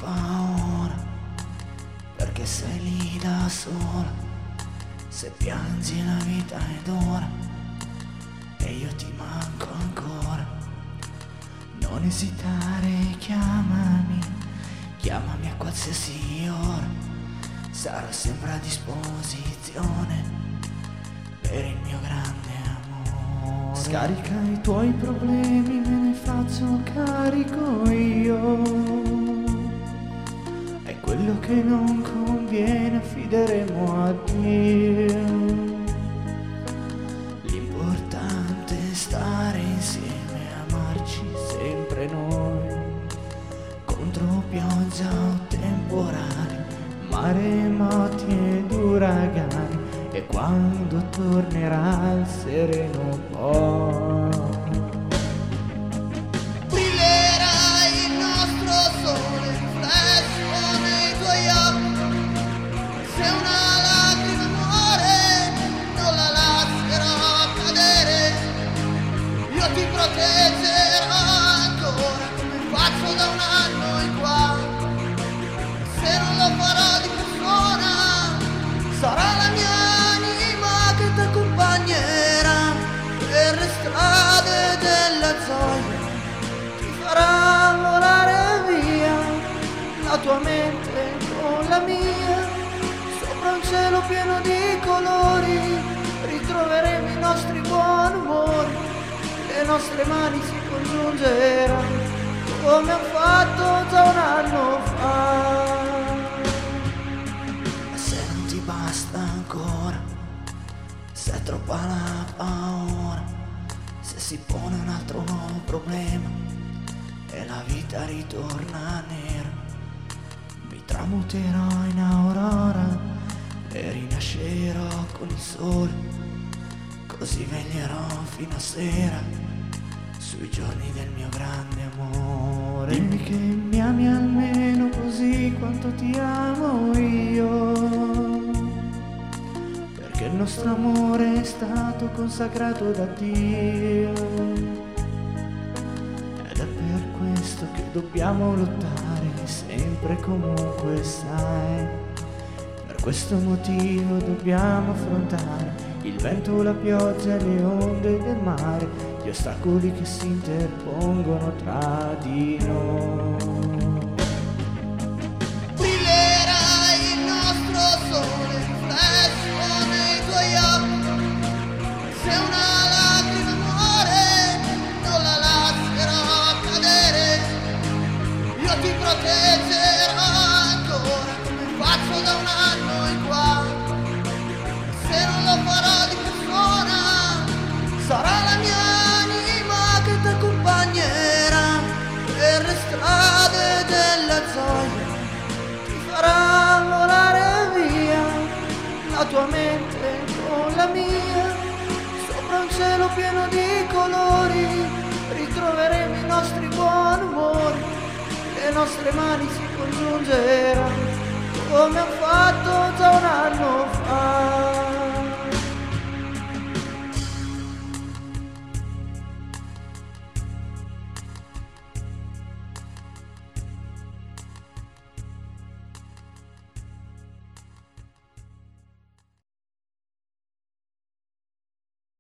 paura, perché sei lì da sola. Se piangi la vita è dura e io ti manco ancora. Non esitare, chiamami a qualsiasi ora. Sarò sempre a disposizione per il mio grande amore. Scarica i tuoi problemi, me ne faccio carico io. E quello che non conviene affideremo a Dio. L'importante è stare insieme, amarci sempre noi. Contro pioggia o temporali, maremoti ed uragani. E quando tornerà il sereno poi brillerà il nostro sole riflesso nei tuoi occhi. Se una lacrima muore non la lascerò cadere. Io ti proteggerò ancora come faccio da un anno in qua. Se non lo farò di persona, sarà la mia per le strade della gioia. Ti farà volare via la tua mente con la mia. Sopra un cielo pieno di colori ritroveremo i nostri buoni umori. Le nostre mani si congiungeranno come hanno fatto già un anno fa. Ma se non ti basta ancora, se è troppa la paura, se si pone un altro nuovo problema e la vita ritorna nera, mi tramuterò in aurora e rinascerò con il sole, così veglierò fino a sera sui giorni del mio grande amore. Dimmi che mi ami almeno così quanto ti amo io, che il nostro amore è stato consacrato da Dio. Ed è per questo che dobbiamo lottare sempre e comunque, sai. Per questo motivo dobbiamo affrontare il vento, la pioggia e le onde del mare, gli ostacoli che si interpongono tra di noi. Se una lacrima muore non la lascerò cadere. Io ti proteggerò ancora come faccio da un anno in qua. Se non lo farò di persona, sarà la mia anima che ti accompagnerà per le strade della gioia. Ti farà volare via la tua mente con la mia. Un cielo pieno di colori ritroveremo i nostri buoni umori. Le nostre mani si congiungeranno come hanno fatto già un anno fa.